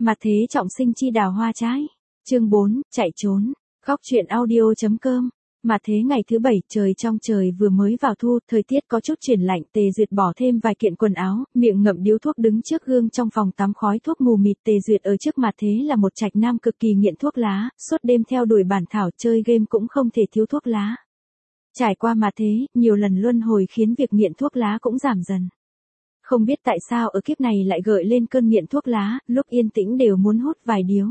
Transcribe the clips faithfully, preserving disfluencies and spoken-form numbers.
Mặt thế trọng sinh chi đào hoa trái. Chương bốn, chạy trốn. Góc truyện audio chấm com. Mặt thế ngày thứ bảy, trời trong trời vừa mới vào thu, thời tiết có chút chuyển lạnh, Tề Duyệt bỏ thêm vài kiện quần áo, miệng ngậm điếu thuốc đứng trước gương trong phòng tắm khói thuốc mù mịt. Tề Duyệt ở trước mặt thế là một trạch nam cực kỳ nghiện thuốc lá, suốt đêm theo đuổi bản thảo, chơi game cũng không thể thiếu thuốc lá. Trải qua mặt thế, nhiều lần luân hồi khiến việc nghiện thuốc lá cũng giảm dần. Không biết tại sao ở kiếp này lại gợi lên cơn nghiện thuốc lá, lúc yên tĩnh đều muốn hút vài điếu.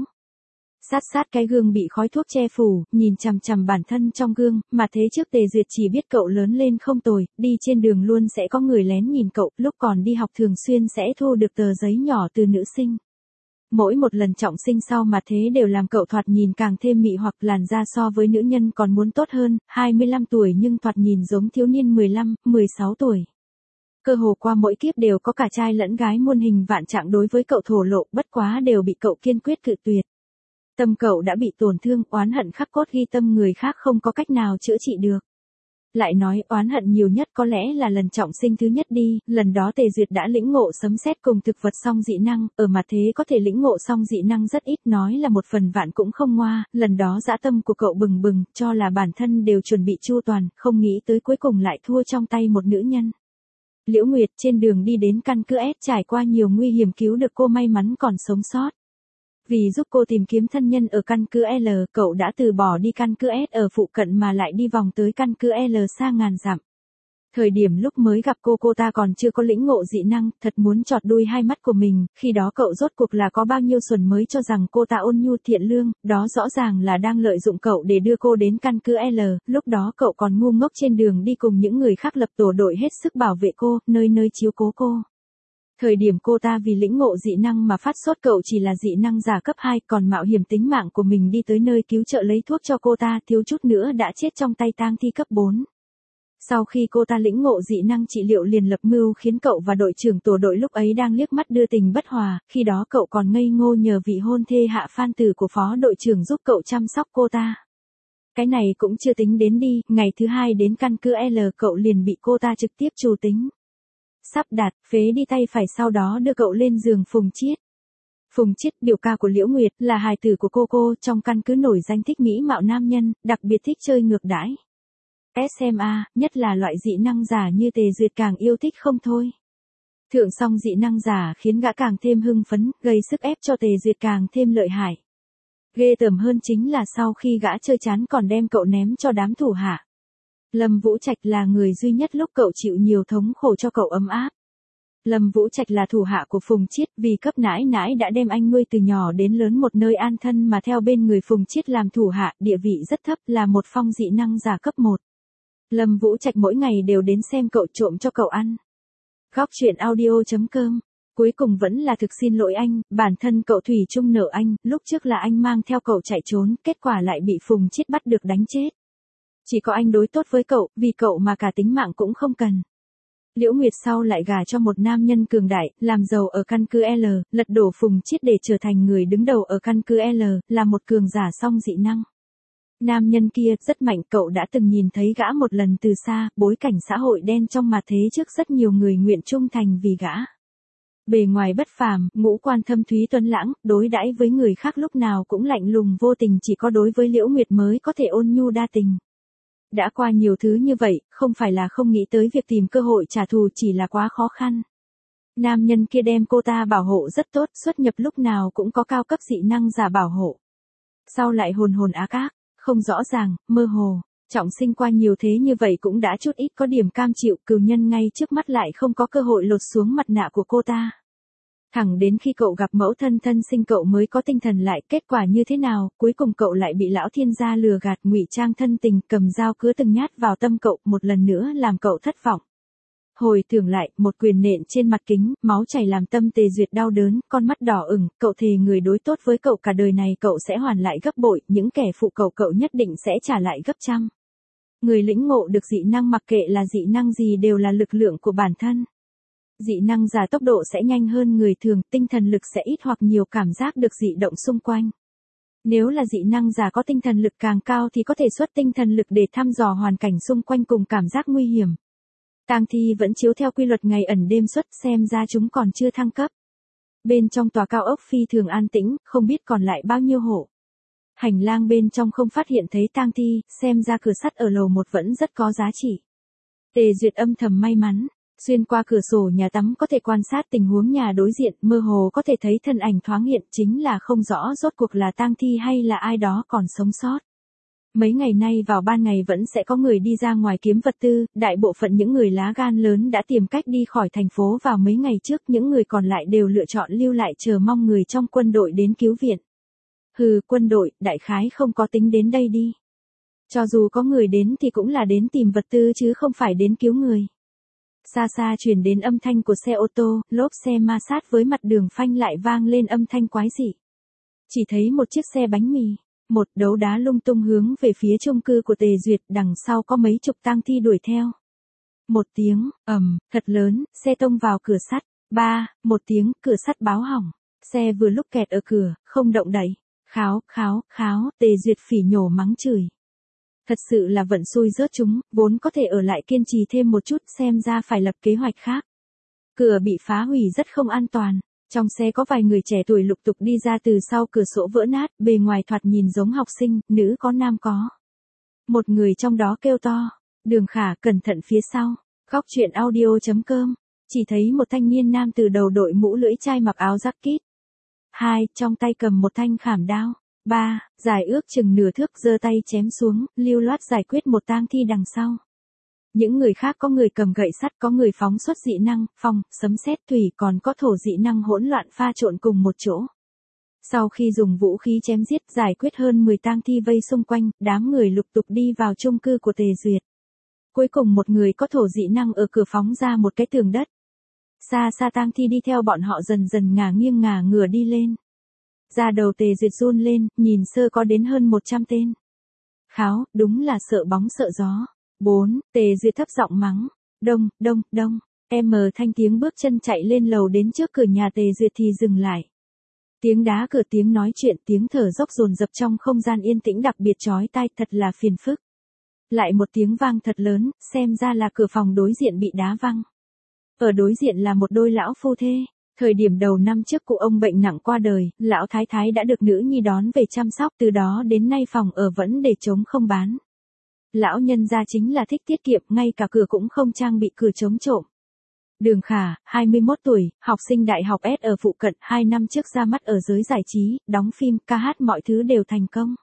Sát sát cái gương bị khói thuốc che phủ, nhìn chằm chằm bản thân trong gương, mà thế trước Tề Duyệt chỉ biết cậu lớn lên không tồi, đi trên đường luôn sẽ có người lén nhìn cậu, lúc còn đi học thường xuyên sẽ thu được tờ giấy nhỏ từ nữ sinh. Mỗi một lần trọng sinh sau mà thế đều làm cậu thoạt nhìn càng thêm mị hoặc làn da so với nữ nhân còn muốn tốt hơn, hai mươi lăm tuổi nhưng thoạt nhìn giống thiếu niên mười lăm, mười sáu tuổi. Cơ hồ qua mỗi kiếp đều có cả trai lẫn gái muôn hình vạn trạng đối với cậu thổ lộ, bất quá đều bị cậu kiên quyết cự tuyệt. Tâm cậu đã bị tổn thương, oán hận khắc cốt ghi tâm, người khác không có cách nào chữa trị được. Lại nói, oán hận nhiều nhất có lẽ là lần trọng sinh thứ nhất đi, lần đó Tề Duyệt đã lĩnh ngộ sấm sét cùng thực vật song dị năng, ở mặt thế có thể lĩnh ngộ song dị năng rất ít, nói là một phần vạn cũng không ngoa, lần đó dã tâm của cậu bừng bừng, cho là bản thân đều chuẩn bị chu toàn, không nghĩ tới cuối cùng lại thua trong tay một nữ nhân. Liễu Nguyệt trên đường đi đến căn cứ S trải qua nhiều nguy hiểm cứu được cô, may mắn còn sống sót. Vì giúp cô tìm kiếm thân nhân ở căn cứ L, cậu đã từ bỏ đi căn cứ S ở phụ cận mà lại đi vòng tới căn cứ L xa ngàn dặm. Thời điểm lúc mới gặp cô cô ta còn chưa có lĩnh ngộ dị năng, thật muốn chọt đuôi hai mắt của mình, khi đó cậu rốt cuộc là có bao nhiêu xuẩn mới cho rằng cô ta ôn nhu thiện lương, đó rõ ràng là đang lợi dụng cậu để đưa cô đến căn cứ L, lúc đó cậu còn ngu ngốc trên đường đi cùng những người khác lập tổ đội hết sức bảo vệ cô, nơi nơi chiếu cố cô. Thời điểm cô ta vì lĩnh ngộ dị năng mà phát sốt, cậu chỉ là dị năng giả cấp hai, còn mạo hiểm tính mạng của mình đi tới nơi cứu trợ lấy thuốc cho cô ta, thiếu chút nữa đã chết trong tay tang thi cấp bốn. Sau khi cô ta lĩnh ngộ dị năng trị liệu liền lập mưu khiến cậu và đội trưởng tổ đội lúc ấy đang liếc mắt đưa tình bất hòa, khi đó cậu còn ngây ngô nhờ vị hôn thê hạ phan tử của phó đội trưởng giúp cậu chăm sóc cô ta. Cái này cũng chưa tính đến đi, ngày thứ hai đến căn cứ L cậu liền bị cô ta trực tiếp trù tính. Sắp đạt, phế đi tay phải, sau đó đưa cậu lên giường Phùng Chiết. Phùng Chiết, biểu ca của Liễu Nguyệt, là hài tử của cô cô, trong căn cứ nổi danh thích mỹ mạo nam nhân, đặc biệt thích chơi ngược đãi. ét em a, nhất là loại dị năng giả như Tề Duyệt càng yêu thích không thôi. Thượng song dị năng giả khiến gã càng thêm hưng phấn, gây sức ép cho Tề Duyệt càng thêm lợi hại. Ghê tởm hơn chính là sau khi gã chơi chán còn đem cậu ném cho đám thủ hạ. Lâm Vũ Trạch là người duy nhất lúc cậu chịu nhiều thống khổ cho cậu ấm áp. Lâm Vũ Trạch là thủ hạ của Phùng Chiết, vì cấp nãi nãi đã đem anh nuôi từ nhỏ đến lớn một nơi an thân mà theo bên người Phùng Chiết làm thủ hạ, địa vị rất thấp, là một phong dị năng giả cấp một. Lâm Vũ Trạch mỗi ngày đều đến xem cậu, trộm cho cậu ăn. Góc truyện audio chấm com. Cuối cùng vẫn là thực xin lỗi anh, bản thân cậu thủy chung nợ anh, lúc trước là anh mang theo cậu chạy trốn, kết quả lại bị Phùng Chiết bắt được đánh chết. Chỉ có anh đối tốt với cậu, vì cậu mà cả tính mạng cũng không cần. Liễu Nguyệt sau lại gả cho một nam nhân cường đại, làm giàu ở căn cứ L, lật đổ Phùng Chiết để trở thành người đứng đầu ở căn cứ L, là một cường giả song dị năng. Nam nhân kia rất mạnh, cậu đã từng nhìn thấy gã một lần từ xa, bối cảnh xã hội đen trong mặt thế trước rất nhiều người nguyện trung thành vì gã. Bề ngoài bất phàm, ngũ quan thâm thúy tuấn lãng, đối đãi với người khác lúc nào cũng lạnh lùng vô tình, chỉ có đối với Liễu Nguyệt mới có thể ôn nhu đa tình. Đã qua nhiều thứ như vậy, không phải là không nghĩ tới việc tìm cơ hội trả thù, chỉ là quá khó khăn. Nam nhân kia đem cô ta bảo hộ rất tốt, xuất nhập lúc nào cũng có cao cấp dị năng giả bảo hộ. Sau lại hồn hồn ác ác, không rõ ràng, mơ hồ, trọng sinh qua nhiều thế như vậy cũng đã chút ít có điểm cam chịu, cừu nhân ngay trước mắt lại không có cơ hội lột xuống mặt nạ của cô ta. Thẳng đến khi cậu gặp mẫu thân thân sinh cậu mới có tinh thần lại, kết quả như thế nào, cuối cùng cậu lại bị lão thiên gia lừa gạt, ngụy trang thân tình, cầm dao cứa từng nhát vào tâm cậu, một lần nữa làm cậu thất vọng. Hồi tưởng lại, một quyền nện trên mặt kính, máu chảy làm tâm Tề Duyệt đau đớn, con mắt đỏ ửng, cậu thề người đối tốt với cậu cả đời này cậu sẽ hoàn lại gấp bội, những kẻ phụ cậu cậu nhất định sẽ trả lại gấp trăm. Người lĩnh ngộ được dị năng mặc kệ là dị năng gì đều là lực lượng của bản thân. Dị năng giả tốc độ sẽ nhanh hơn người thường, tinh thần lực sẽ ít hoặc nhiều cảm giác được dị động xung quanh. Nếu là dị năng giả có tinh thần lực càng cao thì có thể xuất tinh thần lực để thăm dò hoàn cảnh xung quanh cùng cảm giác nguy hiểm. Tang thi vẫn chiếu theo quy luật ngày ẩn đêm xuất, xem ra chúng còn chưa thăng cấp. Bên trong tòa cao ốc phi thường an tĩnh, không biết còn lại bao nhiêu hộ. Hành lang bên trong không phát hiện thấy tang thi, xem ra cửa sắt ở lầu một vẫn rất có giá trị. Tề Duyệt âm thầm may mắn, xuyên qua cửa sổ nhà tắm có thể quan sát tình huống nhà đối diện, mơ hồ có thể thấy thân ảnh thoáng hiện, chính là không rõ rốt cuộc là tang thi hay là ai đó còn sống sót. Mấy ngày nay vào ban ngày vẫn sẽ có người đi ra ngoài kiếm vật tư, đại bộ phận những người lá gan lớn đã tìm cách đi khỏi thành phố vào mấy ngày trước, những người còn lại đều lựa chọn lưu lại chờ mong người trong quân đội đến cứu viện. Hừ, quân đội, đại khái không có tính đến đây đi. Cho dù có người đến thì cũng là đến tìm vật tư chứ không phải đến cứu người. Xa xa truyền đến âm thanh của xe ô tô, lốp xe ma sát với mặt đường phanh lại vang lên âm thanh quái dị. Chỉ thấy một chiếc xe bánh mì, một đấu đá lung tung hướng về phía chung cư của Tề Duyệt, đằng sau có mấy chục tang thi đuổi theo. Một tiếng, ầm, thật lớn, xe tông vào cửa sắt. Ba, một tiếng, cửa sắt báo hỏng. Xe vừa lúc kẹt ở cửa, không động đậy. Kháo, kháo, kháo, Tề Duyệt phỉ nhổ mắng chửi. Thật sự là vận xui rớt chúng, vốn có thể ở lại kiên trì thêm một chút, xem ra phải lập kế hoạch khác. Cửa bị phá hủy rất không an toàn. Trong xe có vài người trẻ tuổi lục tục đi ra từ sau cửa sổ vỡ nát, bề ngoài thoạt nhìn giống học sinh, nữ có nam có. Một người trong đó kêu to, Đường Khả cẩn thận phía sau, góc truyện audio chấm com, chỉ thấy một thanh niên nam từ đầu đội mũ lưỡi chai mặc áo jacket. Hai, trong tay cầm một thanh khảm đao. Ba, dài ước chừng nửa thước giơ tay chém xuống, lưu loát giải quyết một tang thi đằng sau. Những người khác có người cầm gậy sắt, có người phóng xuất dị năng, phong, sấm sét thủy, còn có thổ dị năng hỗn loạn pha trộn cùng một chỗ. Sau khi dùng vũ khí chém giết giải quyết hơn mười tang thi vây xung quanh, đám người lục tục đi vào chung cư của Tề Duyệt. Cuối cùng một người có thổ dị năng ở cửa phóng ra một cái tường đất. Xa xa tang thi đi theo bọn họ dần dần ngả nghiêng ngả ngửa đi lên. Da đầu Tề Duyệt run lên, nhìn sơ có đến hơn một trăm tên. Kháo, đúng là sợ bóng sợ gió. Bốn, Tề Duyệt thấp giọng mắng. Đông, đông, đông. Em thanh tiếng bước chân chạy lên lầu đến trước cửa nhà Tề Duyệt thì dừng lại. Tiếng đá cửa, tiếng nói chuyện, tiếng thở dốc dồn dập trong không gian yên tĩnh đặc biệt chói tai, thật là phiền phức. Lại một tiếng vang thật lớn, xem ra là cửa phòng đối diện bị đá văng. Ở đối diện là một đôi lão phu thê. Thời điểm đầu năm trước cụ ông bệnh nặng qua đời, lão thái thái đã được nữ nhi đón về chăm sóc, từ đó đến nay phòng ở vẫn để trống không bán. Lão nhân gia chính là thích tiết kiệm, ngay cả cửa cũng không trang bị cửa chống trộm. Đường Khả, hai mươi mốt tuổi, học sinh đại học S ở phụ cận, hai năm trước ra mắt ở giới giải trí, đóng phim, ca hát mọi thứ đều thành công.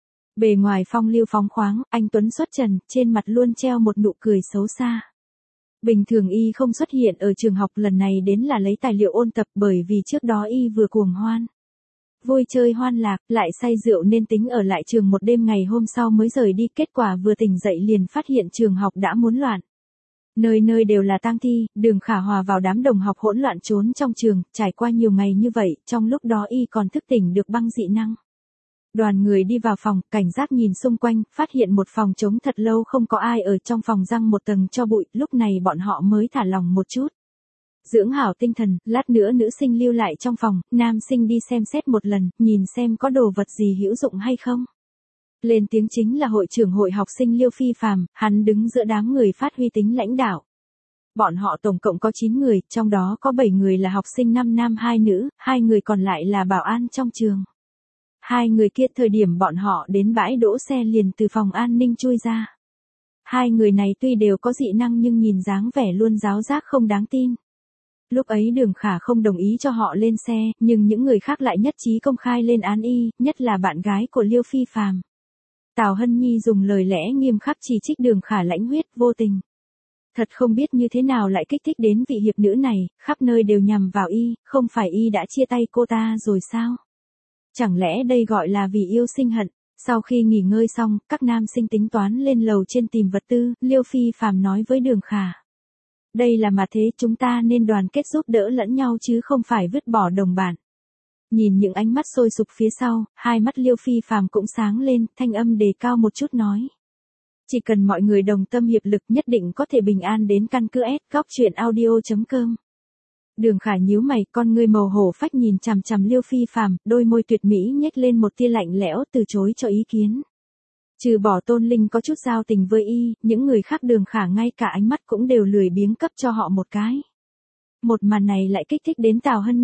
Bề ngoài phong lưu phóng khoáng, anh tuấn xuất trần, trên mặt luôn treo một nụ cười xấu xa. Bình thường y không xuất hiện ở trường học, lần này đến là lấy tài liệu ôn tập, bởi vì trước đó y vừa cuồng hoan. Vui chơi hoan lạc, lại say rượu nên tính ở lại trường một đêm, ngày hôm sau mới rời đi, kết quả vừa tỉnh dậy liền phát hiện trường học đã muốn loạn. Nơi nơi đều là tang thi, Đường Khả hòa vào đám đồng học hỗn loạn trốn trong trường, trải qua nhiều ngày như vậy, trong lúc đó y còn thức tỉnh được băng dị năng. Đoàn người đi vào phòng, cảnh giác nhìn xung quanh, phát hiện một phòng trống thật lâu không có ai ở, trong phòng răng một tầng cho bụi, lúc này bọn họ mới thả lòng một chút. Dưỡng hảo tinh thần, lát nữa nữ sinh lưu lại trong phòng, nam sinh đi xem xét một lần, nhìn xem có đồ vật gì hữu dụng hay không. Lên tiếng chính là hội trưởng hội học sinh Liêu Phi Phàm, hắn đứng giữa đám người phát huy tính lãnh đạo. Bọn họ tổng cộng có chín người, trong đó có bảy người là học sinh, năm nam hai nữ, hai người còn lại là bảo an trong trường. Hai người kia thời điểm bọn họ đến bãi đỗ xe liền từ phòng an ninh chui ra. Hai người này tuy đều có dị năng nhưng nhìn dáng vẻ luôn giáo giác không đáng tin. Lúc ấy Đường Khả không đồng ý cho họ lên xe, nhưng những người khác lại nhất trí công khai lên án y, nhất là bạn gái của Liêu Phi Phàm. Tào Hân Nhi dùng lời lẽ nghiêm khắc chỉ trích Đường Khả lãnh huyết, vô tình. Thật không biết như thế nào lại kích thích đến vị hiệp nữ này, khắp nơi đều nhằm vào y, không phải y đã chia tay cô ta rồi sao? Chẳng lẽ đây gọi là vì yêu sinh hận? Sau khi nghỉ ngơi xong, các nam sinh tính toán lên lầu trên tìm vật tư, Liêu Phi Phàm nói với Đường Khả. Đây là mà thế, chúng ta nên đoàn kết giúp đỡ lẫn nhau chứ không phải vứt bỏ đồng bạn. Nhìn những ánh mắt sôi sục phía sau, hai mắt Liêu Phi Phàm cũng sáng lên, thanh âm đề cao một chút nói. Chỉ cần mọi người đồng tâm hiệp lực nhất định có thể bình an đến căn cứ S, góc truyện audio chấm com. Đường Khả nhíu mày, con ngươi màu hổ phách nhìn chằm chằm Liêu Phi Phàm, đôi môi tuyệt mỹ nhếch lên một tia lạnh lẽo, từ chối cho ý kiến. Trừ bỏ Tôn Linh có chút giao tình với y, những người khác Đường Khả ngay cả ánh mắt cũng đều lười biếng cấp cho họ một cái. Một màn này lại kích thích đến Tào Hân Nhi.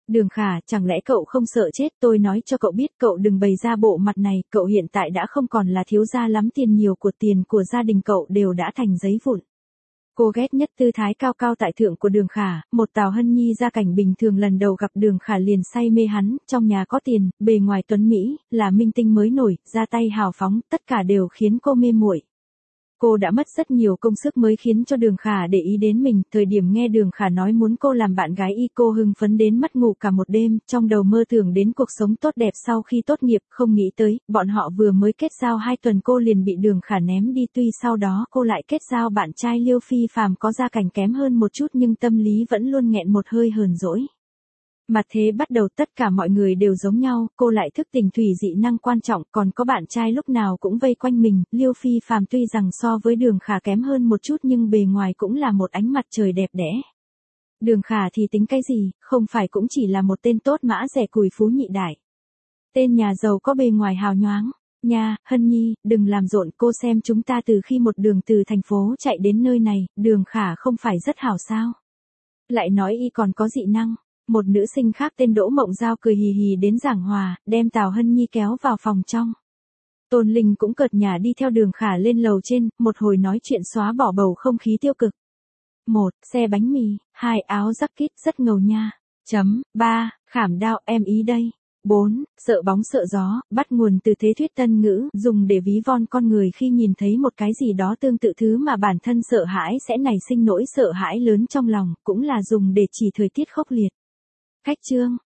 Đường Khả, chẳng lẽ cậu không sợ chết, tôi nói cho cậu biết cậu đừng bày ra bộ mặt này, cậu hiện tại đã không còn là thiếu gia lắm, tiền nhiều của tiền của gia đình cậu đều đã thành giấy vụn. Cô ghét nhất tư thái cao cao tại thượng của Đường Khả, một Tào Hân Nhi gia cảnh bình thường lần đầu gặp Đường Khả liền say mê hắn, trong nhà có tiền, bề ngoài tuấn Mỹ, là minh tinh mới nổi, ra tay hào phóng, tất cả đều khiến cô mê muội. Cô đã mất rất nhiều công sức mới khiến cho Đường Khả để ý đến mình, thời điểm nghe Đường Khả nói muốn cô làm bạn gái y cô hưng phấn đến mất ngủ cả một đêm, trong đầu mơ tưởng đến cuộc sống tốt đẹp sau khi tốt nghiệp, không nghĩ tới, bọn họ vừa mới kết giao hai tuần cô liền bị Đường Khả ném đi, tuy sau đó cô lại kết giao bạn trai Liêu Phi Phàm có gia cảnh kém hơn một chút nhưng tâm lý vẫn luôn nghẹn một hơi hờn dỗi. Mà thế bắt đầu tất cả mọi người đều giống nhau, cô lại thức tỉnh thủy dị năng quan trọng, còn có bạn trai lúc nào cũng vây quanh mình, Liêu Phi Phàm tuy rằng so với Đường Khả kém hơn một chút nhưng bề ngoài cũng là một ánh mặt trời đẹp đẽ. Đường Khả thì tính cái gì, không phải cũng chỉ là một tên tốt mã rẻ cùi phú nhị đại. Tên nhà giàu có bề ngoài hào nhoáng. Nha, Hân Nhi, đừng làm rộn, cô xem chúng ta từ khi một đường từ thành phố chạy đến nơi này, Đường Khả không phải rất hảo sao. Lại nói y còn có dị năng. Một nữ sinh khác tên Đỗ Mộng Giao cười hì hì đến giảng hòa, đem Tào Hân Nhi kéo vào phòng trong. Tôn Linh cũng cợt nhả đi theo Đường Khả lên lầu trên, một hồi nói chuyện xóa bỏ bầu không khí tiêu cực. Một, xe bánh mì, hai, áo jacket rất ngầu nha. Chấm, ba, khảm đao em ý đây. Bốn, sợ bóng sợ gió, bắt nguồn từ thế thuyết tân ngữ, dùng để ví von con người khi nhìn thấy một cái gì đó tương tự thứ mà bản thân sợ hãi sẽ nảy sinh nỗi sợ hãi lớn trong lòng, cũng là dùng để chỉ thời tiết khốc liệt. Khách chương